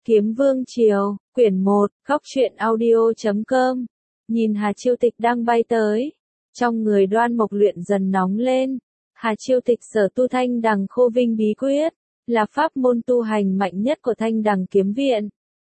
Kiếm Vương Triều, quyển 1, Góc truyện audio.com. Nhìn Hà Chiêu Tịch đang bay tới, trong người Đoan Mộc Luyện dần nóng lên. Hà Chiêu Tịch sở tu Thanh Đằng Khô Vinh bí quyết, là pháp môn tu hành mạnh nhất của Thanh Đằng Kiếm Viện.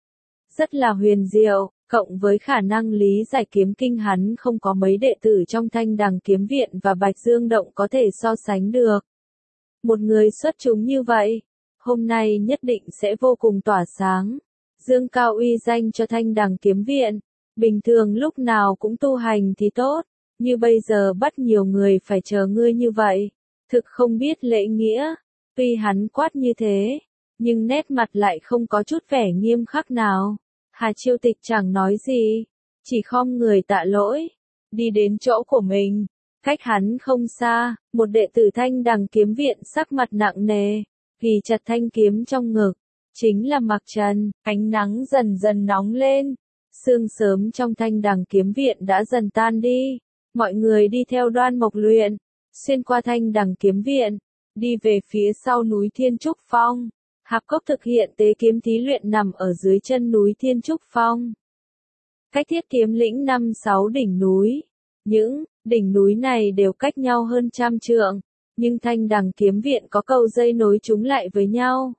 Rất là huyền diệu, cộng với khả năng lý giải kiếm kinh hắn không có mấy đệ tử trong Thanh Đằng Kiếm Viện và Bạch Dương Động có thể so sánh được. Một người xuất chúng như vậy, hôm nay nhất định sẽ vô cùng tỏa sáng, dương cao uy danh cho Thanh Đằng Kiếm Viện. Bình thường lúc nào cũng tu hành thì tốt, như bây giờ bắt nhiều người phải chờ ngươi như vậy, thực không biết lễ nghĩa. Tuy hắn quát như thế, nhưng nét mặt lại không có chút vẻ nghiêm khắc nào. Hà Chiêu Tịch chẳng nói gì, chỉ khom người tạ lỗi, đi đến chỗ của mình. Cách hắn không xa, một đệ tử Thanh Đằng Kiếm Viện sắc mặt nặng nề, ghi chặt thanh kiếm trong ngực, chính là Mạc Trần. Ánh nắng dần dần nóng lên, sương sớm trong Thanh Đằng Kiếm Viện đã dần tan đi. Mọi người đi theo Đoan Mộc Luyện, xuyên qua Thanh Đằng Kiếm Viện, đi về phía sau núi Thiên Trúc Phong. Hạp Cốc thực hiện tế kiếm thí luyện nằm ở dưới chân núi Thiên Trúc Phong, cách Thiết Kiếm Lĩnh 5-6 đỉnh núi. Những đỉnh núi này đều cách nhau hơn 100 trượng, nhưng Thanh Đằng Kiếm Viện có cầu dây nối chúng lại với nhau.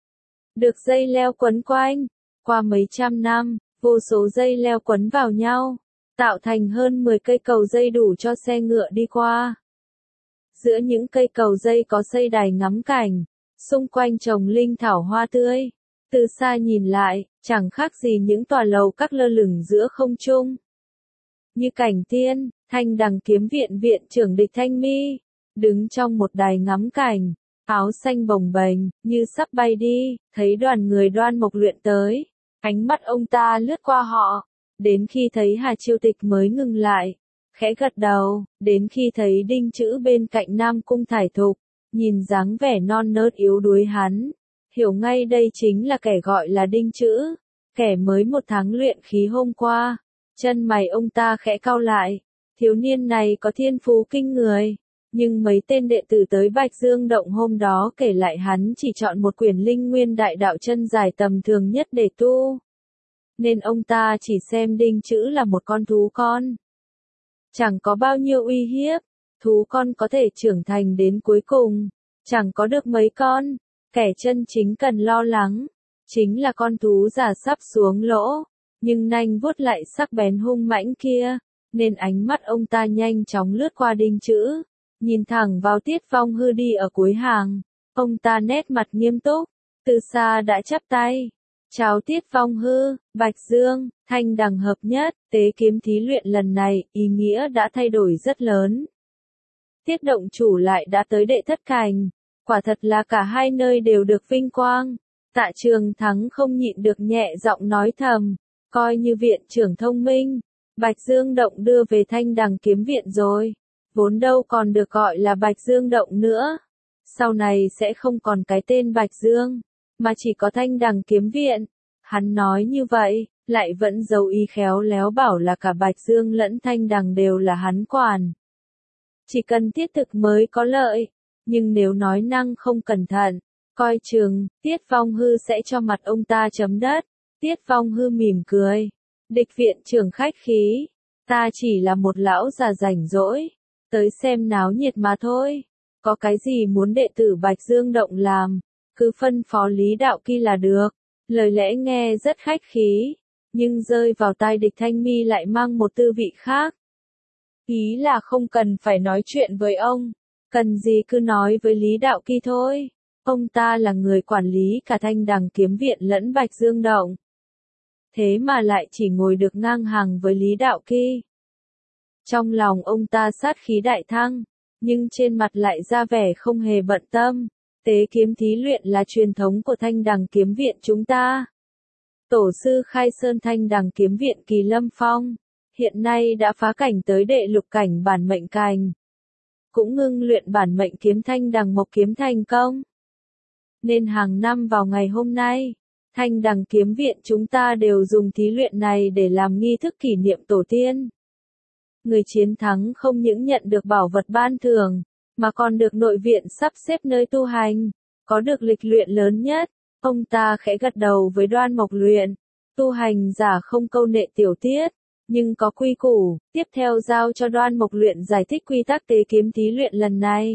Được dây leo quấn quanh, qua mấy trăm năm, vô số dây leo quấn vào nhau, tạo thành hơn 10 cây cầu dây đủ cho xe ngựa đi qua. Giữa những cây cầu dây có xây đài ngắm cảnh, xung quanh trồng linh thảo hoa tươi. Từ xa nhìn lại, chẳng khác gì những tòa lầu các lơ lửng giữa không trung. Như cảnh tiên, Thanh Đằng Kiếm Viện viện trưởng Địch Thanh Mi, đứng trong một đài ngắm cảnh, áo xanh bồng bềnh, như sắp bay đi, thấy đoàn người Đoan Mộc Luyện tới. Ánh mắt ông ta lướt qua họ, đến khi thấy Hà Chiêu Tịch mới ngừng lại, khẽ gật đầu, đến khi thấy Đinh Chữ bên cạnh Nam Cung Thải Thục, nhìn dáng vẻ non nớt yếu đuối hắn, hiểu ngay đây chính là kẻ gọi là Đinh Chữ, kẻ mới 1 tháng luyện khí hôm qua. Chân mày ông ta khẽ cau lại, thiếu niên này có thiên phú kinh người, nhưng mấy tên đệ tử tới Bạch Dương Động hôm đó kể lại hắn chỉ chọn một quyển Linh Nguyên Đại Đạo chân dài tầm thường nhất để tu. Nên ông ta chỉ xem Đinh Chữ là một con thú con. Chẳng có bao nhiêu uy hiếp, thú con có thể trưởng thành đến cuối cùng, chẳng có được mấy con, kẻ chân chính cần lo lắng, chính là con thú già sắp xuống lỗ, nhưng nanh vuốt lại sắc bén hung mãnh kia, nên ánh mắt ông ta nhanh chóng lướt qua Đinh Chữ, nhìn thẳng vào Tiết Phong Hư đi ở cuối hàng. Ông ta nét mặt nghiêm túc, từ xa đã chắp tay. Chào Tiết Phong Hư, Bạch Dương, Thanh Đằng hợp nhất, tế kiếm thí luyện lần này, ý nghĩa đã thay đổi rất lớn. Tiết động chủ lại đã tới Đệ Thất Cảnh, quả thật là cả hai nơi đều được vinh quang. Tạ Trường Thắng không nhịn được nhẹ giọng nói thầm, coi như viện trưởng thông minh, Bạch Dương Động đưa về Thanh Đằng Kiếm Viện rồi, vốn đâu còn được gọi là Bạch Dương Động nữa. Sau này sẽ không còn cái tên Bạch Dương, mà chỉ có Thanh Đằng Kiếm Viện. Hắn nói như vậy, lại vẫn giấu ý khéo léo bảo là cả Bạch Dương lẫn Thanh Đằng đều là hắn quản. Chỉ cần Tiết Thực mới có lợi, nhưng nếu nói năng không cẩn thận, coi chừng, Tiết Phong Hư sẽ cho mặt ông ta chấm đất. Tiết Phong Hư mỉm cười, Địch viện trưởng khách khí, ta chỉ là một lão già rảnh rỗi, tới xem náo nhiệt mà thôi, có cái gì muốn đệ tử Bạch Dương Động làm, cứ phân phó Lý Đạo Kỳ là được. Lời lẽ nghe rất khách khí, nhưng rơi vào tai Địch Thanh Mi lại mang một tư vị khác. Ý là không cần phải nói chuyện với ông, cần gì cứ nói với Lý Đạo Kỳ thôi. Ông ta là người quản lý cả Thanh Đằng Kiếm Viện lẫn Bạch Dương Động. Thế mà lại chỉ ngồi được ngang hàng với Lý Đạo Kỳ. Trong lòng ông ta sát khí đại thăng, nhưng trên mặt lại ra vẻ không hề bận tâm. Tế kiếm thí luyện là truyền thống của Thanh Đằng Kiếm Viện chúng ta. Tổ sư khai sơn Thanh Đằng Kiếm Viện Kỳ Lâm Phong, hiện nay đã phá cảnh tới đệ lục cảnh bản mệnh cảnh. Cũng ngưng luyện bản mệnh kiếm Thanh Đằng Mộc Kiếm thành công. Nên hàng năm vào ngày hôm nay, Thanh Đằng Kiếm Viện chúng ta đều dùng thí luyện này để làm nghi thức kỷ niệm tổ tiên. Người chiến thắng không những nhận được bảo vật ban thưởng, mà còn được nội viện sắp xếp nơi tu hành, có được lịch luyện lớn nhất, Ông ta khẽ gật đầu với Đoan Mộc Luyện. Tu hành giả không câu nệ tiểu tiết, nhưng có quy củ. Tiếp theo giao cho Đoan Mộc Luyện giải thích quy tắc tế kiếm thí luyện lần này.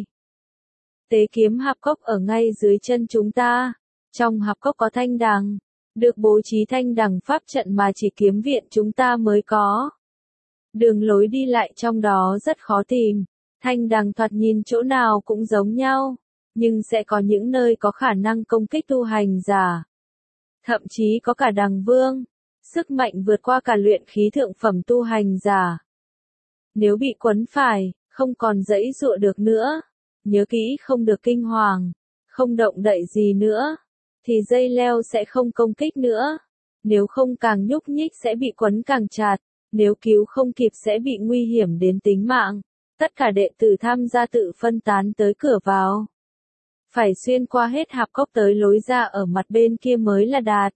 Tế kiếm hạp cốc ở ngay dưới chân chúng ta. Trong hạp cốc có thanh đằng, được bố trí thanh đằng pháp trận mà chỉ kiếm viện chúng ta mới có. Đường lối đi lại trong đó rất khó tìm. Thanh đằng thoạt nhìn chỗ nào cũng giống nhau, nhưng sẽ có những nơi có khả năng công kích tu hành giả. Thậm chí có cả đằng vương, sức mạnh vượt qua cả luyện khí thượng phẩm tu hành giả. Nếu bị quấn phải, không còn giãy giụa được nữa, nhớ kỹ không được kinh hoàng, không động đậy gì nữa, thì dây leo sẽ không công kích nữa. Nếu không càng nhúc nhích sẽ bị quấn càng chặt, nếu cứu không kịp sẽ bị nguy hiểm đến tính mạng. Tất cả đệ tử tham gia tự phân tán tới cửa vào. Phải xuyên qua hết hạp cốc tới lối ra ở mặt bên kia mới là đạt.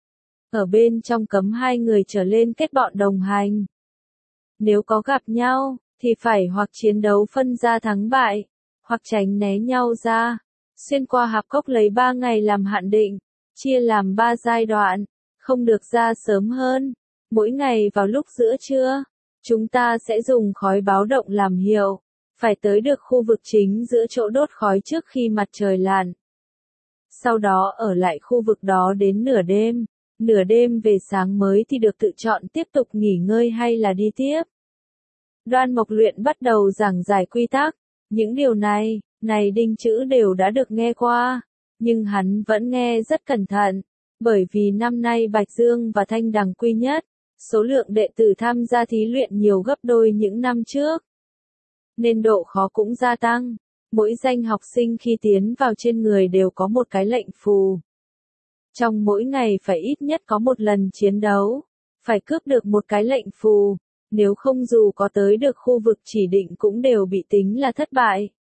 Ở bên trong cấm 2 người trở lên kết bọn đồng hành. Nếu có gặp nhau, thì phải hoặc chiến đấu phân ra thắng bại, hoặc tránh né nhau ra. Xuyên qua hạp cốc lấy 3 ngày làm hạn định, chia làm 3 giai đoạn, không được ra sớm hơn. Mỗi ngày vào lúc giữa trưa, chúng ta sẽ dùng khói báo động làm hiệu, phải tới được khu vực chính giữa chỗ đốt khói trước khi mặt trời lặn. Sau đó ở lại khu vực đó đến nửa đêm về sáng mới thì được tự chọn tiếp tục nghỉ ngơi hay là đi tiếp. Đoan Mộc Luyện bắt đầu giảng giải quy tắc, những điều này Đinh Chữ đều đã được nghe qua, nhưng hắn vẫn nghe rất cẩn thận, bởi vì năm nay Bạch Dương và Thanh Đằng quy nhất. Số lượng đệ tử tham gia thí luyện nhiều gấp đôi những năm trước, nên độ khó cũng gia tăng. Mỗi danh học sinh khi tiến vào trên người đều có một cái lệnh phù. Trong mỗi ngày phải ít nhất có một lần chiến đấu, phải cướp được một cái lệnh phù, nếu không dù có tới được khu vực chỉ định cũng đều bị tính là thất bại.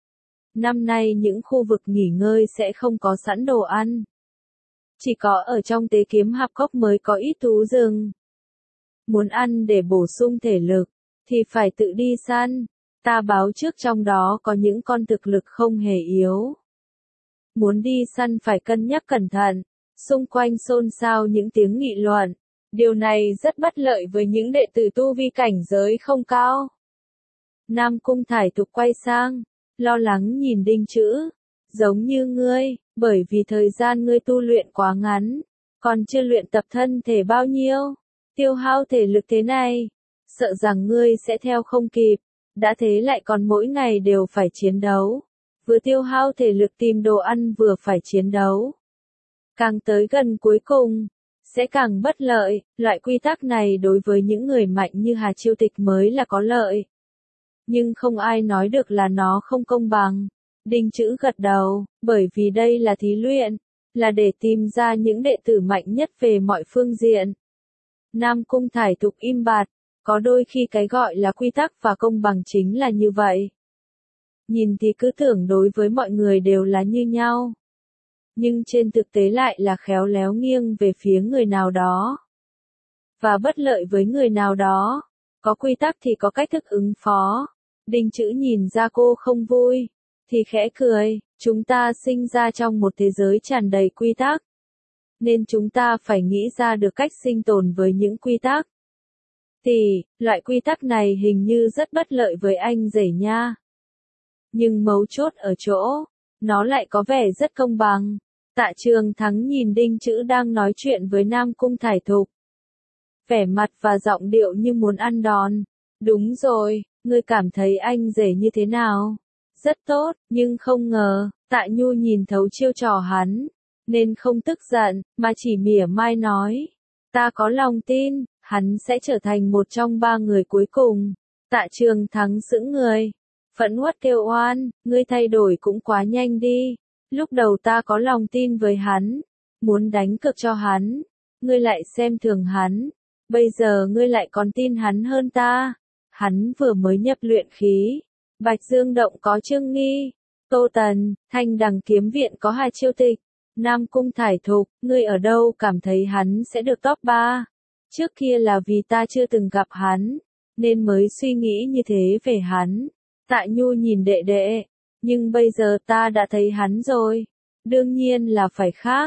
Năm nay những khu vực nghỉ ngơi sẽ không có sẵn đồ ăn. Chỉ có ở trong tế kiếm hạp cốc mới có ít thú rừng. Muốn ăn để bổ sung thể lực, thì phải tự đi săn. Ta báo trước trong đó có những con thực lực không hề yếu. Muốn đi săn phải cân nhắc cẩn thận. Xung quanh xôn xao những tiếng nghị luận. Điều này rất bất lợi với những đệ tử tu vi cảnh giới không cao. Nam Cung Thải Thục quay sang, lo lắng nhìn Đinh Chữ. Giống như ngươi, bởi vì thời gian ngươi tu luyện quá ngắn, còn chưa luyện tập thân thể bao nhiêu. Tiêu hao thể lực thế này, sợ rằng ngươi sẽ theo không kịp, đã thế lại còn mỗi ngày đều phải chiến đấu. Vừa tiêu hao thể lực tìm đồ ăn vừa phải chiến đấu. Càng tới gần cuối cùng, sẽ càng bất lợi, loại quy tắc này đối với những người mạnh như Hà Chiêu Tịch mới là có lợi. Nhưng không ai nói được là nó không công bằng. Đinh Chữ gật đầu, bởi vì đây là thí luyện, là để tìm ra những đệ tử mạnh nhất về mọi phương diện. Nam Cung Thải Thục im bặt, có đôi khi cái gọi là quy tắc và công bằng chính là như vậy. Nhìn thì cứ tưởng đối với mọi người đều là như nhau. Nhưng trên thực tế lại là khéo léo nghiêng về phía người nào đó. Và bất lợi với người nào đó. Có quy tắc thì có cách thức ứng phó. Đinh Chữ nhìn ra cô không vui, thì khẽ cười, chúng ta sinh ra trong một thế giới tràn đầy quy tắc. Nên chúng ta phải nghĩ ra được cách sinh tồn với những quy tắc. Thì, loại quy tắc này hình như rất bất lợi với anh rể nha. Nhưng mấu chốt ở chỗ, nó lại có vẻ rất công bằng. Tạ Trường Thắng nhìn Đinh Chữ đang nói chuyện với Nam Cung Thải Thục. Vẻ mặt và giọng điệu như muốn ăn đòn. Đúng rồi, ngươi cảm thấy anh rể như thế nào? Rất tốt, nhưng không ngờ, Tạ Nhu nhìn thấu chiêu trò hắn, nên không tức giận, mà chỉ mỉa mai nói. Ta có lòng tin, hắn sẽ trở thành một trong 3 người cuối cùng. Tạ Trường Thắng sững người. Phẫn uất kêu oan, ngươi thay đổi cũng quá nhanh đi. Lúc đầu ta có lòng tin với hắn, muốn đánh cược cho hắn, ngươi lại xem thường hắn. Bây giờ ngươi lại còn tin hắn hơn ta. Hắn vừa mới nhập luyện khí. Bạch Dương Động có Trương Nghi, Tô Tần, Thanh Đằng Kiếm Viện có Hà Chiêu Tịch, Nam Cung Thải Thục, ngươi ở đâu cảm thấy hắn sẽ được top 3? Trước kia là vì ta chưa từng gặp hắn, nên mới suy nghĩ như thế về hắn. Tạ Nhu nhìn đệ đệ, nhưng bây giờ ta đã thấy hắn rồi. Đương nhiên là phải khác.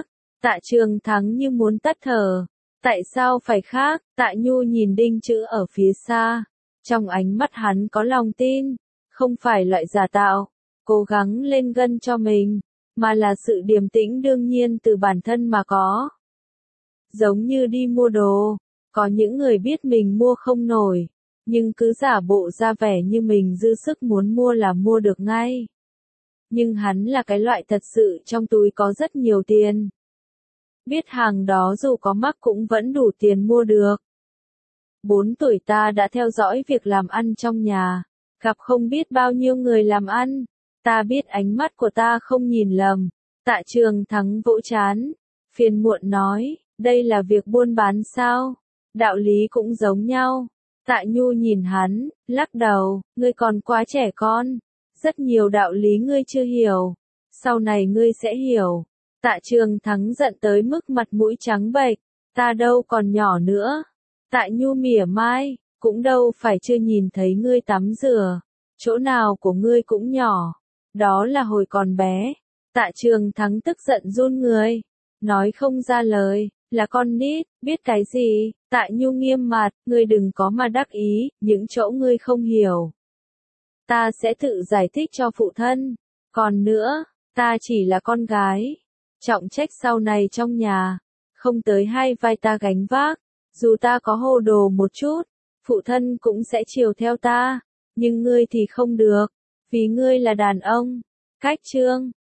Tạ Trường Thắng như muốn tắt thở. Tại sao phải khác? Tạ Nhu nhìn đinh chữ ở phía xa. Trong ánh mắt hắn có lòng tin, không phải loại giả tạo, cố gắng lên gân cho mình, mà là sự điềm tĩnh đương nhiên từ bản thân mà có. Giống như đi mua đồ, có những người biết mình mua không nổi, nhưng cứ giả bộ ra vẻ như mình dư sức muốn mua là mua được ngay. Nhưng hắn là cái loại thật sự trong túi có rất nhiều tiền. Biết hàng đó dù có mắc cũng vẫn đủ tiền mua được. 4 tuổi ta đã theo dõi việc làm ăn trong nhà, gặp không biết bao nhiêu người làm ăn, ta biết ánh mắt của ta không nhìn lầm. Tạ Trường Thắng vỗ trán, phiền muộn nói, đây là việc buôn bán sao? Đạo lý cũng giống nhau. Tạ Nhu nhìn hắn, lắc đầu, ngươi còn quá trẻ con, rất nhiều đạo lý ngươi chưa hiểu, sau này ngươi sẽ hiểu. Tạ Trường Thắng giận tới mức mặt mũi trắng bệch, ta đâu còn nhỏ nữa. Tạ Nhu mỉa mai, cũng đâu phải chưa nhìn thấy ngươi tắm rửa, chỗ nào của ngươi cũng nhỏ, đó là hồi còn bé. Tạ Trường Thắng tức giận run người, nói không ra lời, là con nít, biết cái gì? Tạ Nhu nghiêm mặt, ngươi đừng có mà đắc ý, những chỗ ngươi không hiểu. Ta sẽ tự giải thích cho phụ thân, còn nữa, ta chỉ là con gái, trọng trách sau này trong nhà, không tới hai vai ta gánh vác. Dù ta có hồ đồ một chút, phụ thân cũng sẽ chiều theo ta, nhưng ngươi thì không được, vì ngươi là đàn ông. Cách chương